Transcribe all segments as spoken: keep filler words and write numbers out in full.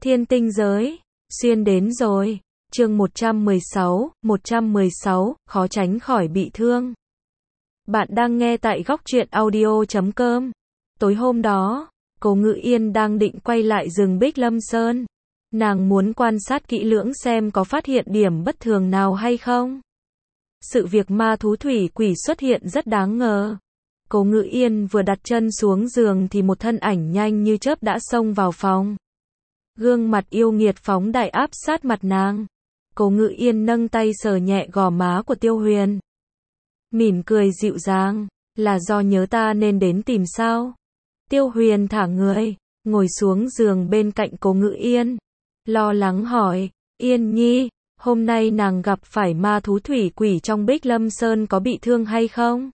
Thiên tinh giới, xuyên đến rồi. Chương một trăm mười sáu, một trăm mười sáu, khó tránh khỏi bị thương. Bạn đang nghe tại góc truyện audio chấm com. Tối hôm đó, Cố Ngự Yên đang định quay lại rừng Bích Lâm Sơn. Nàng muốn quan sát kỹ lưỡng xem có phát hiện điểm bất thường nào hay không. Sự việc ma thú thủy quỷ xuất hiện rất đáng ngờ. Cố Ngự Yên vừa đặt chân xuống giường thì một thân ảnh nhanh như chớp đã xông vào phòng. Gương mặt yêu nghiệt phóng đại áp sát mặt nàng. Cố Ngự Yên nâng tay sờ nhẹ gò má của Tiêu Huyền. Mỉm cười dịu dàng, là do nhớ ta nên đến tìm sao? Tiêu Huyền thả người, ngồi xuống giường bên cạnh Cố Ngự Yên. Lo lắng hỏi, Yên Nhi, hôm nay nàng gặp phải ma thú thủy quỷ trong Bích Lâm Sơn có bị thương hay không?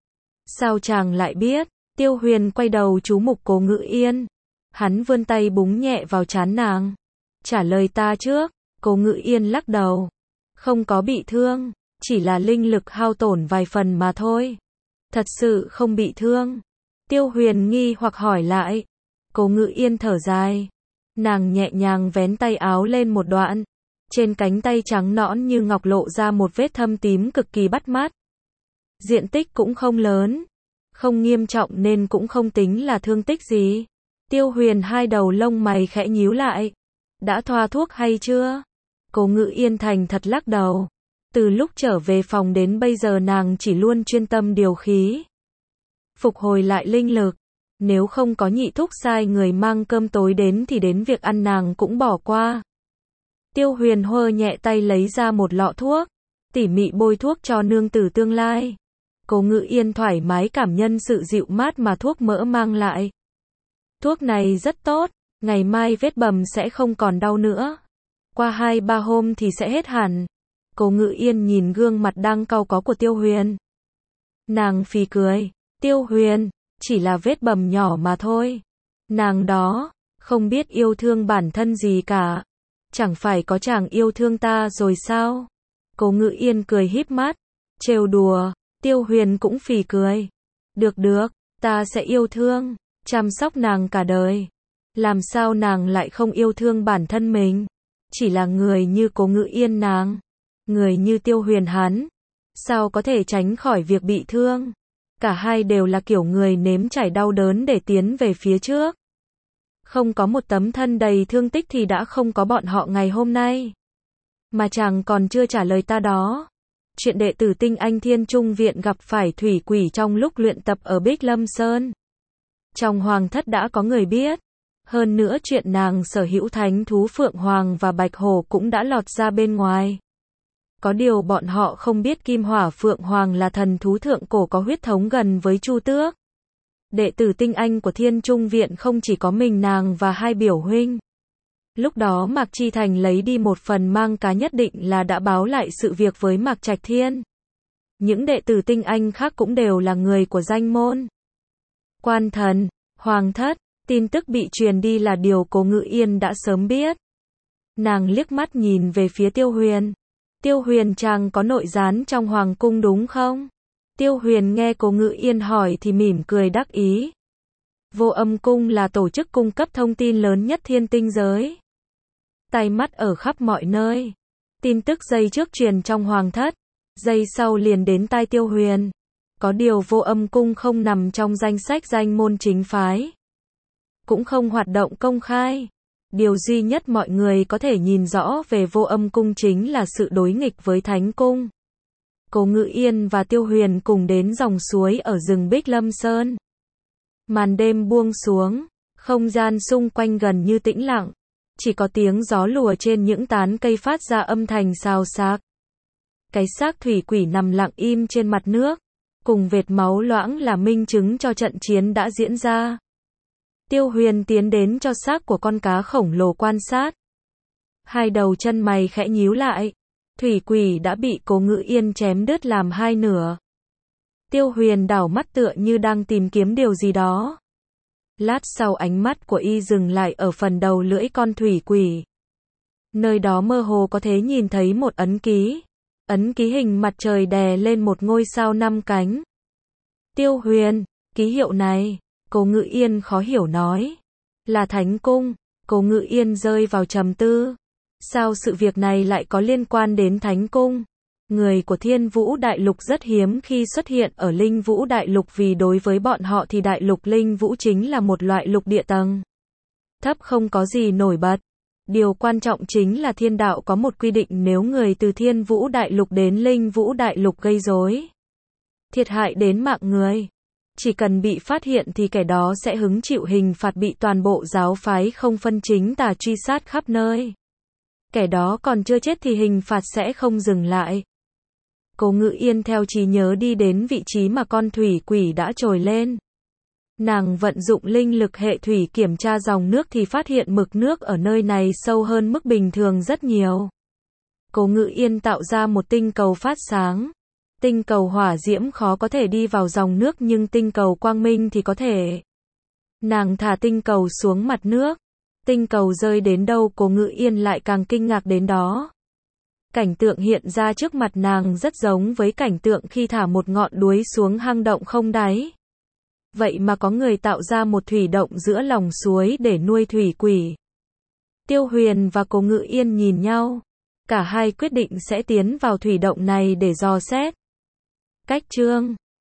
Sao chàng lại biết? Tiêu Huyền quay đầu chú mục Cố Ngự Yên. Hắn vươn tay búng nhẹ vào trán nàng. Trả lời ta trước. Cố Ngự Yên lắc đầu. Không có bị thương, chỉ là linh lực hao tổn vài phần mà thôi. Thật sự không bị thương. Tiêu Huyền nghi hoặc hỏi lại. Cố Ngự Yên thở dài. Nàng nhẹ nhàng vén tay áo lên một đoạn. Trên cánh tay trắng nõn như ngọc lộ ra một vết thâm tím cực kỳ bắt mắt. Diện tích cũng không lớn, không nghiêm trọng nên cũng không tính là thương tích gì. Tiêu Huyền hai đầu lông mày khẽ nhíu lại. Đã thoa thuốc hay chưa? Cố Ngự Yên thành thật lắc đầu. Từ lúc trở về phòng đến bây giờ nàng chỉ luôn chuyên tâm điều khí, phục hồi lại linh lực. Nếu không có nhị thúc sai người mang cơm tối đến thì đến việc ăn nàng cũng bỏ qua. Tiêu Huyền hơ nhẹ tay lấy ra một lọ thuốc, tỉ mỉ bôi thuốc cho nương tử tương lai. Cố Ngự Yên thoải mái cảm nhận sự dịu mát mà thuốc mỡ mang lại. Thuốc này rất tốt, ngày mai vết bầm sẽ không còn đau nữa. Qua hai ba hôm thì sẽ hết hẳn. Cố Ngự Yên nhìn gương mặt đang cau có của Tiêu Huyền. Nàng phì cười. Tiêu Huyền, chỉ là vết bầm nhỏ mà thôi. Nàng đó, không biết yêu thương bản thân gì cả. Chẳng phải có chàng yêu thương ta rồi sao? Cố Ngự Yên cười híp mắt, trêu đùa. Tiêu Huyền cũng phì cười. Được được, ta sẽ yêu thương, chăm sóc nàng cả đời. Làm sao nàng lại không yêu thương bản thân mình? Chỉ là người như Cố Ngự Yên nàng, người như Tiêu Huyền hắn, sao có thể tránh khỏi việc bị thương? Cả hai đều là kiểu người nếm trải đau đớn để tiến về phía trước. Không có một tấm thân đầy thương tích thì đã không có bọn họ ngày hôm nay. Mà chàng còn chưa trả lời ta đó. Chuyện đệ tử Tinh Anh Thiên Trung Viện gặp phải thủy quỷ trong lúc luyện tập ở Bích Lâm Sơn. Trong hoàng thất đã có người biết. Hơn nữa chuyện nàng sở hữu thánh thú Phượng Hoàng và Bạch Hổ cũng đã lọt ra bên ngoài. Có điều bọn họ không biết Kim Hỏa Phượng Hoàng là thần thú thượng cổ có huyết thống gần với Chu Tước. Đệ tử Tinh Anh của Thiên Trung Viện không chỉ có mình nàng và hai biểu huynh. Lúc đó Mạc Chi Thành lấy đi một phần mang cá nhất định là đã báo lại sự việc với Mạc Trạch Thiên. Những đệ tử Tinh Anh khác cũng đều là người của danh môn. Quan thần, hoàng thất, tin tức bị truyền đi là điều Cố Ngự Yên đã sớm biết. Nàng liếc mắt nhìn về phía Tiêu Huyền. Tiêu Huyền chàng có nội gián trong hoàng cung đúng không? Tiêu Huyền nghe Cố Ngự Yên hỏi thì mỉm cười đắc ý. Vô Âm Cung là tổ chức cung cấp thông tin lớn nhất thiên tinh giới. Tai mắt ở khắp mọi nơi. Tin tức giây trước truyền trong hoàng thất, giây sau liền đến tai Tiêu Huyền. Có điều Vô Âm Cung không nằm trong danh sách danh môn chính phái, cũng không hoạt động công khai. Điều duy nhất mọi người có thể nhìn rõ về Vô Âm Cung chính là sự đối nghịch với Thánh Cung. Cố Ngự Yên và Tiêu Huyền cùng đến dòng suối ở rừng Bích Lâm Sơn. Màn đêm buông xuống, không gian xung quanh gần như tĩnh lặng. Chỉ có tiếng gió lùa trên những tán cây phát ra âm thanh xào xạc. Cái xác thủy quỷ nằm lặng im trên mặt nước, cùng vệt máu loãng là minh chứng cho trận chiến đã diễn ra. Tiêu Huyền tiến đến cho xác của con cá khổng lồ quan sát. Hai đầu chân mày khẽ nhíu lại. Thủy quỷ đã bị Cố Ngự Yên chém đứt làm hai nửa. Tiêu Huyền đảo mắt tựa như đang tìm kiếm điều gì đó. Lát sau ánh mắt của y dừng lại ở phần đầu lưỡi con thủy quỷ. Nơi đó mơ hồ có thể nhìn thấy một ấn ký. Ấn ký hình mặt trời đè lên một ngôi sao năm cánh. Tiêu Huyền, ký hiệu này, Cố Ngự Yên khó hiểu nói. Là Thánh Cung. Cố Ngự Yên rơi vào trầm tư. Sao sự việc này lại có liên quan đến Thánh Cung? Người của Thiên Vũ Đại Lục rất hiếm khi xuất hiện ở Linh Vũ Đại Lục vì đối với bọn họ thì Đại Lục Linh Vũ chính là một loại lục địa tầng thấp không có gì nổi bật. Điều quan trọng chính là thiên đạo có một quy định nếu người từ Thiên Vũ Đại Lục đến Linh Vũ Đại Lục gây rối, thiệt hại đến mạng người, chỉ cần bị phát hiện thì kẻ đó sẽ hứng chịu hình phạt, bị toàn bộ giáo phái không phân chính tà truy sát khắp nơi. Kẻ đó còn chưa chết thì hình phạt sẽ không dừng lại. Cố Ngự Yên theo trí nhớ đi đến vị trí mà con thủy quỷ đã trồi lên. Nàng vận dụng linh lực hệ thủy kiểm tra dòng nước thì phát hiện mực nước ở nơi này sâu hơn mức bình thường rất nhiều. Cố Ngự Yên tạo ra một tinh cầu phát sáng. Tinh cầu hỏa diễm khó có thể đi vào dòng nước nhưng tinh cầu quang minh thì có thể. Nàng thả tinh cầu xuống mặt nước. Tinh cầu rơi đến đâu Cố Ngự Yên lại càng kinh ngạc đến đó. Cảnh tượng hiện ra trước mặt nàng rất giống với cảnh tượng khi thả một ngọn đuối xuống hang động không đáy. Vậy mà có người tạo ra một thủy động giữa lòng suối để nuôi thủy quỷ. Tiêu Huyền và Cố Ngự Yên nhìn nhau. Cả hai quyết định sẽ tiến vào thủy động này để dò xét. Cách chương